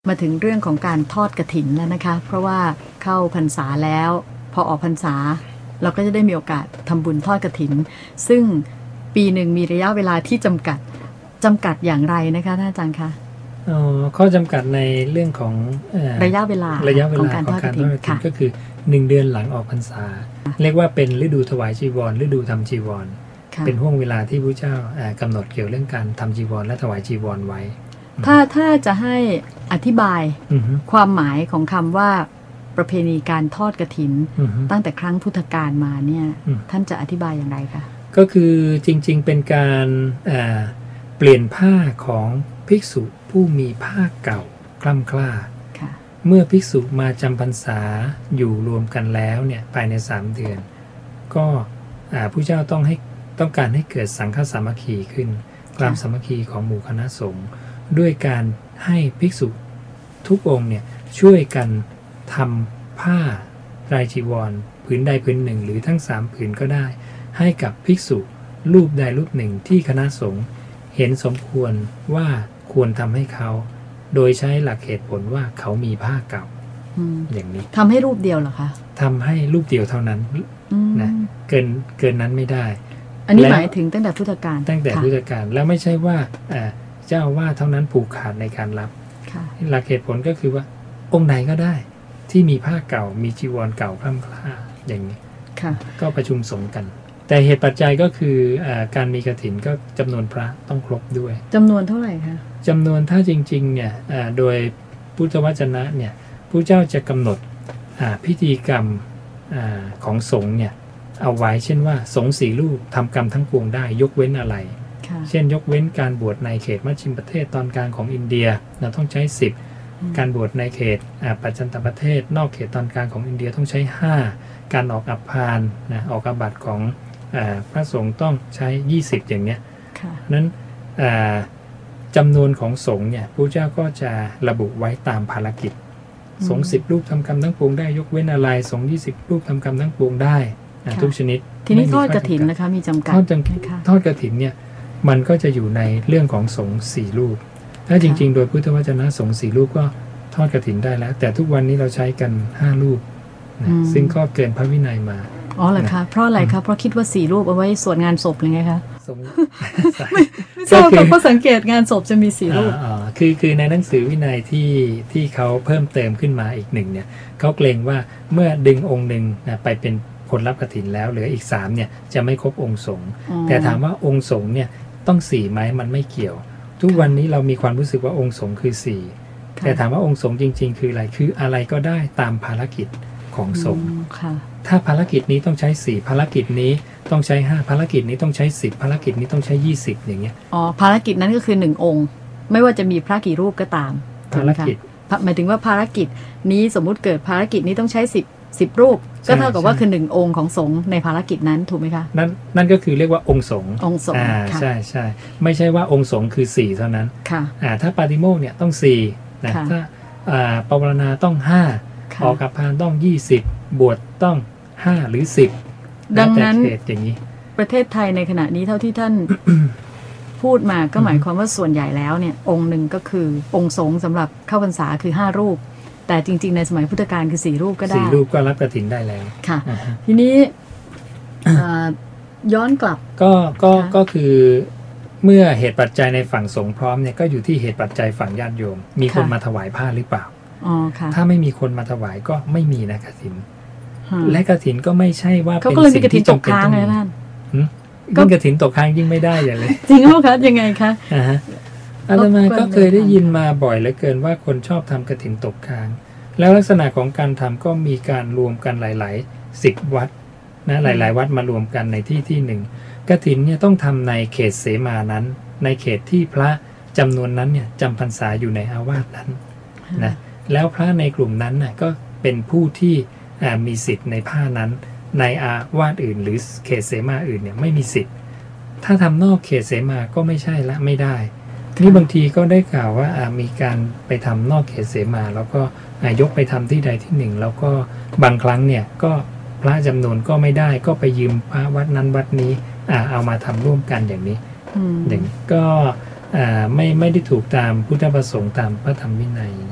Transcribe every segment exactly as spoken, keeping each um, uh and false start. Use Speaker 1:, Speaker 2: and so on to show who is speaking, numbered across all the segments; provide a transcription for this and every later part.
Speaker 1: มาถึงเรื่องของการทอดกฐินแล้วนะคะเพราะว่าเข้าพรรษาแล้วพอออกพรรษาเราก็จะได้มีโอกาสทำบุญทอดกฐินซึ่งปีหนึ่งมีระยะเวลาที่จำกัดจำกัดอย่างไรนะคะท่านอาจารย์คะ
Speaker 2: อ๋อข้อจำกัดในเรื่องของ
Speaker 1: ระยะเวลา
Speaker 2: ระยะเวลาของการทอดกฐินก็คือหนึ่งเดือนหลังออกพรรษาเรียกว่าเป็นฤดูถวายจีวรฤดูทำจีวรเป็นห่วงเวลาที่พระเจ้ากำหนดเกี่ยวเรื่องการทำจีวรและถวายจีวรไว้
Speaker 1: ถ้าถ้าจะให้อธิบายความหมายของคำว่าประเพณีการทอดกฐินตั้งแต่ครั้งพุทธกาลมาเนี่ยท่านจะอธิบายอย่างไรคะ
Speaker 2: ก็คือจริงๆเป็นการเปลี่ยนผ้าของภิกษุผู้มีผ้าเก่าคล่ำคล้าเมื่อภิกษุมาจำพรรษาอยู่รวมกันแล้วเนี่ยภายในสามเดือนก็ผู้เจ้าต้องให้ต้องการให้เกิดสังฆสามัคคีขึ้นความสามัคคีของหมู่คณะสงฆ์ด้วยการให้ภิกษุทุกองค์เนี่ยช่วยกันทำผ้ารายจีวรผืนใดผืนหนึ่งหรือทั้งสามผืนก็ได้ให้กับภิกษุรูปใดรูปหนึ่งที่คณะสงฆ์เห็นสมควรว่าควรทำให้เขาโดยใช้หลักเหตุผลว่าเขามีผ้าเก่า อ, อย่างนี้
Speaker 1: ทำให้รูปเดียวเหรอคะ
Speaker 2: ทำให้รูปเดียวเท่านั้นนะเกินเกินนั้นไม่ได้
Speaker 1: อันนี้หมายถึงตั้งแต่พุทธกาล
Speaker 2: ตั้งแต่พุทธกาลแล้วไม่ใช่ว่าเจ้าว่าเท่านั้นผูกขาดในการรับหลักเหตุผลก็คือว่าองค์ไหนก็ได้ที่มีผ้าเก่ามีจีวรเก่าคล่ำคล้าอย่างนี้ก็ประชุมสงฆ์กันแต่เหตุปัจจัยก็คือการมีกฐินก็จำนวนพระต้องครบด้วย
Speaker 1: จำนวนเท่าไหร่คะ
Speaker 2: จำนวนถ้าจริงๆเนี่ยโดยพุทธวจนะเนี่ยผู้เจ้าจะกำหนดพิธีกรรมของสงฆ์เนี่ยเอาไว้เช่นว่าสงฆ์สี่รูปทำกรรมทั้งปวงได้ยกเว้นอะไรเช่นยกเว้นการบวชในเขตมัชชิมประเทศตอนกลางของอินเดียเราต้องใช้สิบการบวชในเขตปัจจันตประเทศนอกเขตตอนกลางของอินเดียต้องใช้ห้าการออกอัปพานนะออกอาบัติของพระสงฆ์ต้องใช้ยี่สิบอย่างเนี้ยนั้นจำนวนของสงฆ์เนี่ยพระเจ้าก็จะระบุไว้ตามภารกิจสงฆ์สิบรูปทำกรรมทั้งปวงได้ยกเว้นอะไรสงฆ์ยี่สิบรูปทำกรรมทั้งปวงได้ทุกชนิด
Speaker 1: ทีนี้ทอดกฐินนะคะมีจำกัด
Speaker 2: ทอดกฐินเนี่ยมันก็จะอยู่ในเรื่องของสงฆ์สี่รูปถ้าจริงๆโดยพุทธวจนะสงฆ์สี่รูปก็ทอดกฐินได้แล้วแต่ทุกวันนี้เราใช้กันห้ารูปนะซึ่งก็เกินพระวินัยมา
Speaker 1: อ๋อเหรอคะเพราะอะไรคะเพราะคิดว่าสี่รูปเอาไว้สวดงานศพหรือไงคะไม่ไม่ทราบเพราะสังเกตงานศพจะมีสี่รูป
Speaker 2: อ๋อคือคือในหนังสือวินัยที่ที่เขาเพิ่มเติมขึ้นมาอีกหนึ่งเนี่ยเขาเกรงว่าเมื่อดึงองค์หนึ่งนะไปเป็นผลรับกฐินแล้วเหลืออีกสามเนี่ยจะไม่ครบองค์สงฆ์แต่ถามว่าองค์สงฆ์เนี่ยต้องสี่ไหมมันไม่เกี่ยวทุกวันนี้เรามีความรู้สึกว่าองค์สงฆ์คือสี่แต่ถามว่าองค์สงฆ์จริงๆคืออะไรคืออะไรก็ได้ตามภารกิจของสงฆ์ถ้าภารกิจนี้ต้องใช้สี่ภารกิจนี้ต้องใช้ห้าภารกิจนี้ต้องใช้สิบภารกิจนี้ต้องใช้ยี่สิบอย่างเงี้ย
Speaker 1: อ๋อภารกิจนั้นก็คือหนึ่งองค์ไม่ว่าจะมีพระกี่รูปก็ตาม
Speaker 2: ภารกิจ
Speaker 1: หมายถึงว่าภารกิจนี้สมมุติเกิดภารกิจนี้ต้องใช้สิบสิบรูปก็เท่ากับว่าคือหนึ่งองค์ของสงฆ์ในภารกิจนั้นถูกไหมคะ
Speaker 2: นั่นนั่นก็คือเรียกว่าองค์สงฆ์
Speaker 1: องค์สงฆ์
Speaker 2: อ่าใช่ใช่ไม่ใช่ว่าองค์สงฆ์คือสี่เท่านั้น
Speaker 1: ค่ะ
Speaker 2: อ่าถ้าปาติโมกข์เนี่ยต้องสี่นะถ้าอ่าปวารณาต้องห้าออกอัปพานต้องยี่สิบบวชต้องห้าหรือสิบ
Speaker 1: ดังนั้น
Speaker 2: อย่างนี้
Speaker 1: ประเทศไทยในขณะนี้เท่าที่ท่าน พูดมาก็หมายความว่าส่วนใหญ่แล้วเนี่ยองค์หนึ่งก็คือองค์สงฆ์สำหรับเข้าพรรษาคือห้ารูปแต่จริงๆในสมัยพุทธกาลคือสี่รูปก็ได้
Speaker 2: สี่รูปก็รับกฐินได้แล้ว
Speaker 1: ค่ะทีนี้ย้อนกลับ
Speaker 2: ก็ก็ก็คือเมื่อเหตุปัจจัยในฝั่งสงฆ์พร้อมเนี่ยก็อยู่ที่เหตุปัจจัยฝั่งญาติโยมมีคนมาถวายผ้าหรือเปล่า
Speaker 1: อ๋อค่ะ
Speaker 2: ถ้าไม่มีคนมาถวายก็ไม่มีนะกฐินและกฐินก็ไม่ใช่ว่า
Speaker 1: เป็นสิ่งที่จำเป็นต้องมี
Speaker 2: ยิ่งกฐินตกค้างยิ่งไม่ได้อย่างเลย
Speaker 1: จริงเหรอคะยังไงคะ
Speaker 2: อ่าฮะอาตมาก็เคยได้ยินมาบ่อยเหลือเกินว่าคนชอบทำกฐินตกค้างแล้วลักษณะของการทำก็มีการรวมกันหลายๆสิบวัดนะหลายๆวัดมารวมกันในที่ที่หนึ่งกฐินเนี่ยต้องทำในเขตเสมานั้นในเขตที่พระจำนวนนั้นเนี่ยจำพรรษาอยู่ในอาวาสนั้นนะแล้วพระในกลุ่มนั้นน่ะก็เป็นผู้ที่มีสิทธิ์ในผ้านั้นในอาวาสอื่นหรือเขตเสมาอื่นเนี่ยไม่มีสิทธิ์ถ้าทำนอกเขตเสมาก็ไม่ใช่ละไม่ได้นี่บางทีก็ได้กล่าวว่ามีการไปทำนอกเขตเสมาแล้วก็ยกไปทำที่ใดที่หนึ่งแล้วก็บางครั้งเนี่ยก็พระจำนวนก็ไม่ได้ก็ไปยืมพระวัดนั้นวัดนี้เอามาทำร่วมกันอย่างนี้อย่างนี้ก็ไม่ไม่ได้ถูกตามพุทธประสงค์ตามพระธรรมวินัยอย่างนี้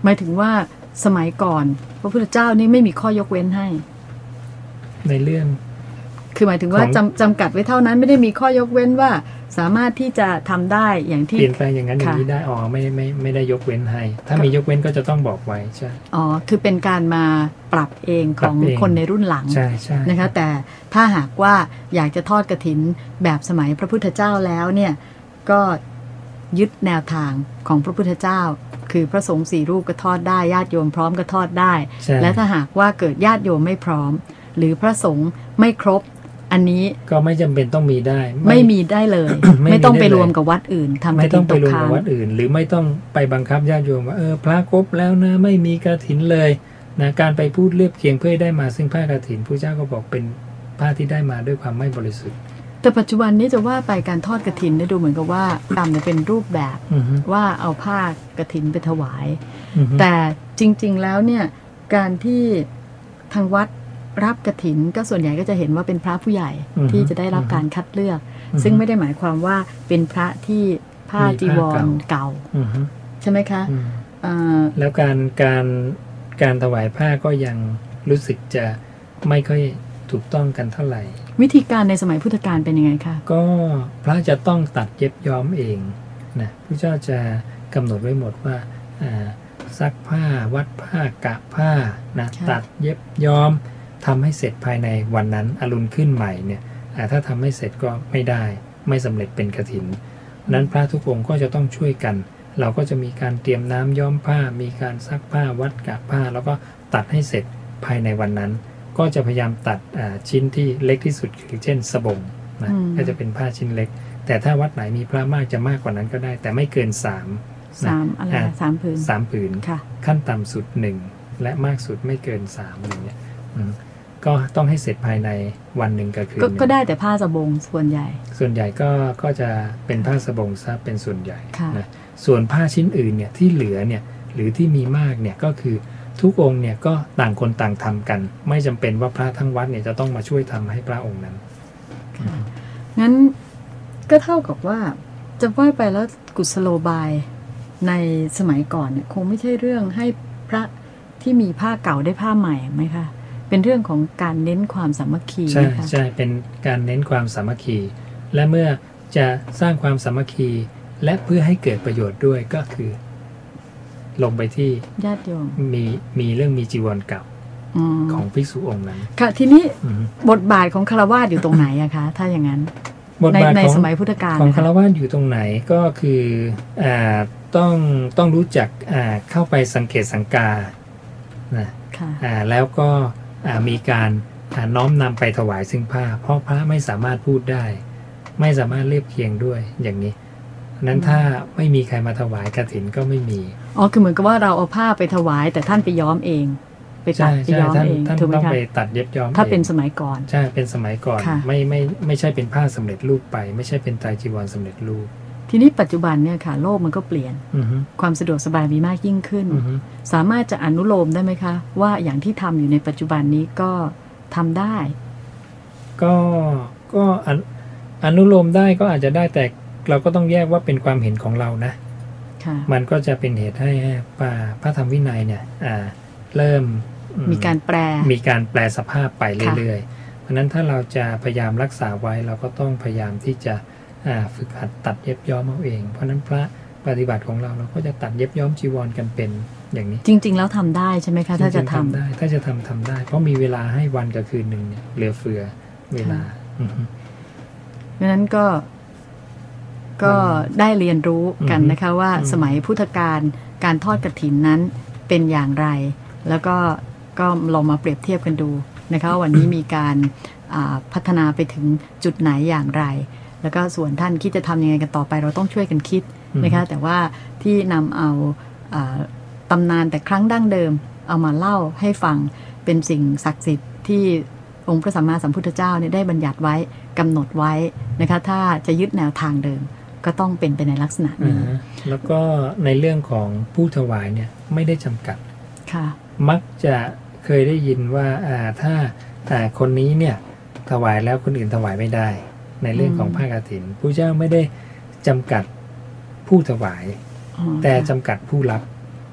Speaker 1: หมายถึงว่าสมัยก่อนพระพุทธเจ้านี่ไม่มีข้อยกเว้นให้
Speaker 2: ในเรื่อง
Speaker 1: คือหมายถึงว่าจำจำกัดไว้เท่านั้นไม่ได้มีข้อยกเว้นว่าสามารถที่จะทำได้อย่างที่
Speaker 2: เปลี่ยนแปลงอย่างนั้นอย่างนี้ได้อ๋อไม่ไม่ไม่ได้ยกเว้นให้ถ้ามียกเว้นก็จะต้องบอกไว้ใช่
Speaker 1: อ๋อคือเป็นการมาปรับเองของคนในรุ่นหลัง
Speaker 2: ใช่ใช่
Speaker 1: นะคะแต่ถ้าหากว่าอยากจะทอดกฐินแบบสมัยพระพุทธเจ้าแล้วเนี่ยก็ยึดแนวทางของพระพุทธเจ้าคือพระสงฆ์สี่รูปก็ทอดได้ญาติโยมพร้อมก็ทอดได้และถ้าหากว่าเกิดญาติโยมไม่พร้อมหรือพระสงฆ์ไม่ครบอันนี้
Speaker 2: ก็ไม่จำเป็นต้องมีได้
Speaker 1: ไม่มีได้เลย ไม่ต้องไปรวมกับวัดอื่นทำ
Speaker 2: ไม่ต้องไปรวมกับวัดอื่นหรือไม่ต้องไปบังคับญาติโยมว่าเออพระครบแล้วนะไม่มีกฐินเลยนะการไปพูดเรียบเคียงเพื่อได้มาซึ่งผ้ากฐินพระเจ้าก็บอกเป็นผ้าที่ได้มาด้วยความไม่บริสุทธิ์
Speaker 1: แต่ปัจจุบันนี้จะว่าไปการทอดกฐินเนี่ยดูเหมือนกับว่าตามเนี่ยเป็นรูปแบบว่าเอาผ้ากฐินไปถวายแต่จริงๆแล้วเนี่ยการที่ทางวัดรับกฐินก็ส่วนใหญ่ก็จะเห็นว่าเป็นพระผู้ใหญ่ที่จะได้รับการคัดเลือกซึ่งไม่ได้หมายความว่าเป็นพระที่ผ้าจีวรเก่าใช่ไหมคะ
Speaker 2: แล้วการการการถวายผ้าก็ยังรู้สึกจะไม่ค่อยถูกต้องกันเท่าไหร่
Speaker 1: วิธีการในสมัยพุทธกาลเป็นยังไงคะ
Speaker 2: ก็พระจะต้องตัดเย็บย้อมเองนะพระเจ้าจะกำหนดไว้หมดว่าซักผ้าวัดผ้ากะผ้านะตัดเย็บย้อมทำให้เสร็จภายในวันนั้นอรุณขึ้นใหม่เนี่ยถ้าทำไม่เสร็จก็ไม่ได้ไม่สำเร็จเป็นกฐินนั้นพระทุกองค์ก็จะต้องช่วยกันเราก็จะมีการเตรียมน้ำย้อมผ้ามีการซักผ้าวัดกะผ้าแล้วก็ตัดให้เสร็จภายในวันนั้นก็จะพยายามตัดชิ้นที่เล็กที่สุดคือเช่นสบงนะก็จะเป็นผ้าชิ้นเล็กแต่ถ้าวัดไหนมีพระมากจะมากกว่านั้นก็ได้แต่ไม่เกินสาม
Speaker 1: สามอะไรสามผืน
Speaker 2: สามผืนขั้นต่ำสุดหนึ่งและมากสุดไม่เกินสามอย่างเงี้ยก็ต้องให้เสร็จภายในวันหนึ่งก็คือ
Speaker 1: ก็ได้แต่ผ้าสบงส่วนใหญ่
Speaker 2: ส่วนใหญ่ก็ก็จะเป็นผ้าสบงซะเป็นส่วนใหญ่นะส่วนผ้าชิ้นอื่นเนี่ยที่เหลือเนี่ยหรือที่มีมากเนี่ยก็คือทุกองค์เนี่ยก็ต่างคนต่างทำกันไม่จำเป็นว่าพระทั้งวัดเนี่ยจะต้องมาช่วยทำให้พระองค์นั้น
Speaker 1: งั้นก็เท่ากับว่าจะว่าไปแล้วกุศโลบายในสมัยก่อนเนี่ยคงไม่ใช่เรื่องให้พระที่มีผ้าเก่าได้ผ้าใหม่ไหมคะเป็นเรื่องของการเน้นความสามัคคี
Speaker 2: ใช่ใช่เป็นการเน้นความสามัคคีและเมื่อจะสร้างความสามัคคีและเพื่อให้เกิดประโยชน์ด้วยก็คือลงไปที่
Speaker 1: ญาติโยม
Speaker 2: มีมีเรื่องมีจีวรเก่าของภิกษุองค์นั้น
Speaker 1: ค่ะทีนี้บทบาทของฆราวาสอยู่ตรงไหนอะคะถ้าอย่างนั้น
Speaker 2: บทบาทใน
Speaker 1: สมัยพุทธกาล
Speaker 2: ของฆราวาสอยู่ตรงไหนก็คืออ่าต้องต้องรู้จักอ่าเข้าไปสังเกตสังกานะอ่าแล้วก็มีการน้อมนำไปถวายซึ่งผ้าเพราะพระไม่สามารถพูดได้ไม่สามารถเรียบเคียงด้วยอย่างนี้นั้นถ้าไม่มีใครมาถวายกฐินก็ไม่มี
Speaker 1: อ๋อคือเหมือนกับว่าเราเอาผ้าไปถวายแต่ท่านไปย้อมเองไปตัดไปย้อมเอง
Speaker 2: ถูกไหมคะต้องไปตัดเย็บย้อม
Speaker 1: ถ้าเป็นสมัยก่อน
Speaker 2: ใช่เป็นสมัยก่อนไม่ไม่ไม่ใช่เป็นผ้าสำเร็จรูปไปไม่ใช่เป็นไตรจีวรสำเร็จรูป
Speaker 1: ทีนี้ปัจจุบันเนี่ยค่ะโลกมันก็เปลี่ยนความสะดวกสบายมีมากยิ่งขึ้นสามารถจะอนุโลมได้ไหมคะว่าอย่างที่ทำอยู่ในปัจจุบันนี้ก็ทำได้
Speaker 2: ก็ก็อนุโลมได้ก็อาจจะได้แต่เราก็ต้องแยกว่าเป็นความเห็นของเรานะมันก็จะเป็นเหตุให้พระธรรมวินัยเนี่ยเริ่ม
Speaker 1: มีการแปล
Speaker 2: มีการแปลสภาพไปเรื่อยๆเพราะนั้นถ้าเราจะพยายามรักษาไว้เราก็ต้องพยายามที่จะฝึกหัดตัดเย็บย้อมเอาเองเพราะนั้นพระปฏิบัติของเราเราก็จะตัดเย็บย้อมจีวรกันเป็นอย่างนี้
Speaker 1: จริงๆแล้วทำได้ใช่ไหมคะถ้าจะทำ
Speaker 2: ได้ถ้าจะทำทำได้เพราะมีเวลาให้วันกับคืนหนึ่งเนี่ยเหลือเฟือเวลา
Speaker 1: เพราะนั้นก็ก็ได้เรียนรู้กันนะคะว่าสมัยพุทธกาลการทอดกฐินนั้นเป็นอย่างไรแล้วก็ก็ลองมาเปรียบเทียบกันดูนะคะวันนี้มีการพัฒนาไปถึงจุดไหนอย่างไรแล้วก็ส่วนท่านคิดจะทำยังไงกันต่อไปเราต้องช่วยกันคิดนะคะแต่ว่าที่นำเอาตำนานแต่ครั้งดั้งเดิมเอามาเล่าให้ฟังเป็นสิ่งศักดิ์สิทธิ์ที่องค์พระสัมมาสัมพุทธเจ้าเนี่ยได้บัญญัติไว้กำหนดไว้นะคะถ้าจะยึดแนวทางเดิมก็ต้องเป็นไปในลักษณะนี้
Speaker 2: แล้วก็ในเรื่องของผู้ถวายเนี่ยไม่ได้จำกัด
Speaker 1: ค่ะ
Speaker 2: มักจะเคยได้ยินว่าถ้าคนนี้เนี่ยถวายแล้วคนอื่นถวายไม่ได้ในเรื่องของผ้ากฐินพระเจ้าไม่ได้จำกัดผู้ถวายแต่จำกัดผู้รับ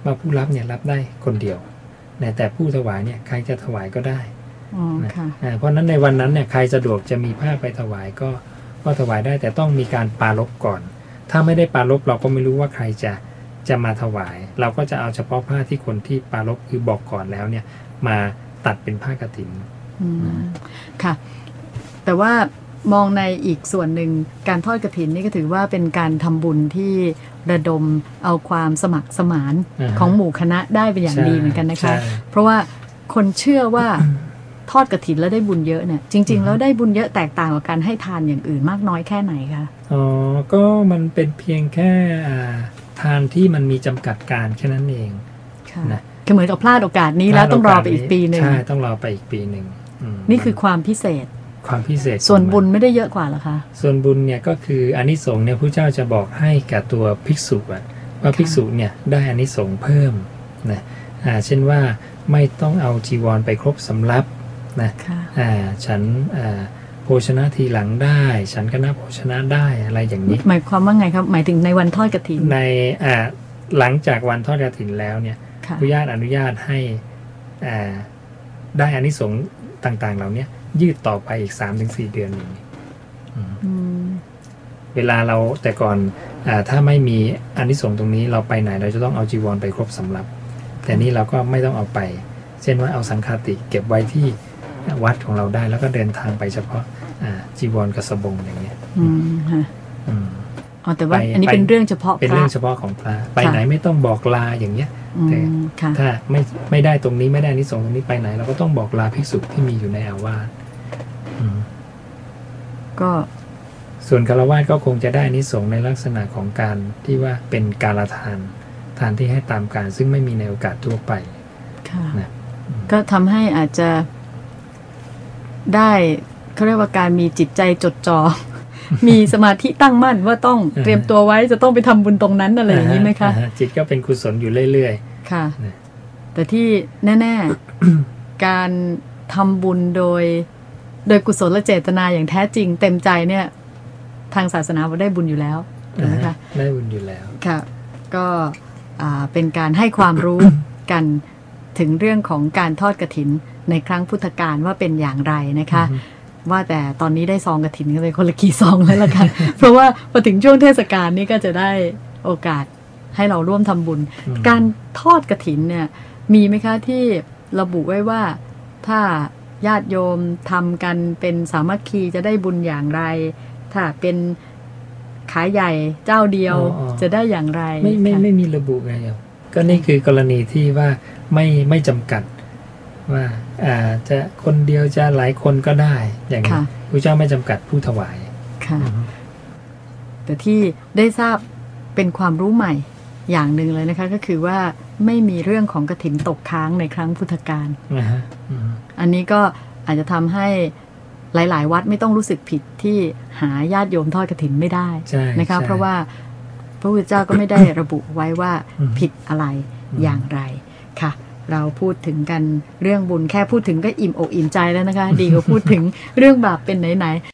Speaker 2: ว่าผู้รับเนี่ยรับได้คนเดียวนะแต่ผู้ถวายเนี่ยใครจะถวายก็ได้นะเพราะนั้นในวันนั้นเนี่ยใครสะดวกจะมีผ้าไปถวายก็ก็ถวายได้แต่ต้องมีการปารภก่อนถ้าไม่ได้ปารภเราก็ไม่รู้ว่าใครจะจะมาถวายเราก็จะเอาเฉพาะผ้าที่คนที่ปารภคือบอกก่อนแล้วเนี่ยมาตัดเป็นผ้ากฐิน
Speaker 1: ค่ะแต่ว่ามองในอีกส่วนหนึ่งการทอดกฐินนี่ก็ถือว่าเป็นการทำบุญที่ระดมเอาความสมัครสมานของหมู่คณะได้เป็นอย่างดีเหมือนกันนะคะเพราะว่าคนเชื่อว่าทอดกฐินแล้วได้บุญเยอะเนี่ยจริงๆแล้วได้บุญเยอะแตกต่างกับการให้ทานอย่างอื่นมากน้อยแค่ไหนคะ
Speaker 2: อ๋อก็มันเป็นเพียงแค่ทานที่มันมีจำกัดการแค่นั้นเอง
Speaker 1: นะคือเหมือนกับพลาดโอกาสนี้แล้วต้องรอไปอีกปีหนึ่ง
Speaker 2: ใช่ต้องรอไปอีกปีหนึ่ง
Speaker 1: นี่คือความพิเศษ
Speaker 2: ความพิเศษ
Speaker 1: ส่วนบุญไม่ได้เยอะกว่าหรอคะ
Speaker 2: ส่วนบุญเนี่ยก็คืออานิสงส์เนี่ยพระเจ้าจะบอกให้กับตัวภิกษุว่าภิกษุเนี่ยได้อานิสงส์เพิ่มนะอ่าเช่นว่าไม่ต้องเอาจีวรไปครบสำรับนะอ่าฉันอ่าโภชนะทีหลังได้ฉันคณะโภชนะได้อะไรอย่างนี้
Speaker 1: หมายความว่าไงครับหมายถึงในวันทอดกฐิน
Speaker 2: ในอ่าหลังจากวันทอดกฐินแล้วเนี่ยพระญาติอนุญาตให้อ่าได้อานิสงส์ต่างๆเหล่านี้ยืดต่อไปอีก สามถึงสี่ เดือนอย่างนี้เวลาเราแต่ก่อนอ่าถ้าไม่มีอานิสงส์ตรงนี้เราไปไหนเราจะต้องเอาจีวรไปครบสำรับแต่นี่เราก็ไม่ต้องเอาไปเช่นว่าเอาสังฆาติเก็บไว้ที่วัดของเราได้แล้วก็เดินทางไปเฉพาะจีวรกับสบงอย่างเงี้ย
Speaker 1: อืมฮะอืมอ๋อแต่ว่าอันนี้เป็นเรื่องเฉพาะ
Speaker 2: เป็นเรื่องเฉพาะของพระไปไหนไม่ต้องบอกลาอย่างเงี้ยแต่ถ้าไม่ไม่ได้ตรงนี้ไม่ได้อานิสงส์ตรงนี้ไปไหนเราก็ต้องบอกลาภิกษุที่มีอยู่ในอาวาส
Speaker 1: ก็
Speaker 2: ส่วนฆราวาสก็คงจะได้อานิสงส์ในลักษณะของการที่ว่าเป็นกาลทานทานที่ให้ตามการซึ่งไม่มีในโอกาสทั่วไป
Speaker 1: นะก็ทำให้อาจจะได้เขาเรียกว่าการมีจิตใจจดจ่อ มีสมาธิตั้งมั่นว่าต้องเตรียมตัวไว้จะต้องไปทำบุญตรงนั้นอะไรอย่างนี้ไหมคะ
Speaker 2: จิตก็เป็นกุศลอยู่เรื่อย
Speaker 1: ๆค่ะแต่ที่แน่ๆการทำบุญโดยโดยกุศลและเจตนาอย่างแท้จริงเต็มใจเนี่ยทางศาสนาได้บุญอยู่แล้วถูกไหมคะ
Speaker 2: ได้บุญอยู่แล้ว
Speaker 1: ค่ะก็เป็นการให้ความรู้กันถึงเรื่องของการทอดกฐินในครั้งพุทธกาลว่าเป็นอย่างไรนะคะว่าแต่ตอนนี้ได้ซองกฐินกันเลยคนละกี่ซองแล้วล่ะค่ะ เพราะว่าพอถึงช่วงเทศกาลนี้ก็จะได้โอกาสให้เราร่วมทำบุญการทอดกฐินเนี่ยมีไหมคะที่ระบุไว้ว่าถ้าญาติโยมทำกันเป็นสามัคคีจะได้บุญอย่างไรถ้าเป็นขายใหญ่เจ้าเดียวจะได้อย่างไร
Speaker 2: ไม่ไม่ไม่มีระบุไงครับก็นี่คือกรณีที่ว่าไม่ไม่จำกัดว่าอ่าจะคนเดียวจะหลายคนก็ได้อย่างนี้พระเจ้าไม่จำกัดผู้ถวาย
Speaker 1: ค่ะแต่ที่ได้ทราบเป็นความรู้ใหม่อย่างหนึ่งเลยนะคะก็คือว่าไม่มีเรื่องของกฐินตกค้างในครั้งพุทธกาลอันนี้ก็อาจจะทำให้หลายๆวัดไม่ต้องรู้สึกผิดที่หาญาติโยมทอดกฐินไม่ได้นะคะเพราะว่าพระพุทธเจ้าก็ไม่ได้ระบุไว้ว่าผิดอะไรอย่างไรค่ะเราพูดถึงกันเรื่องบุญแค่พูดถึงก็อิ่มอกอิ่มใจแล้วนะคะดีกว่าพูดถึงเรื่องบาปเป็นไหนๆ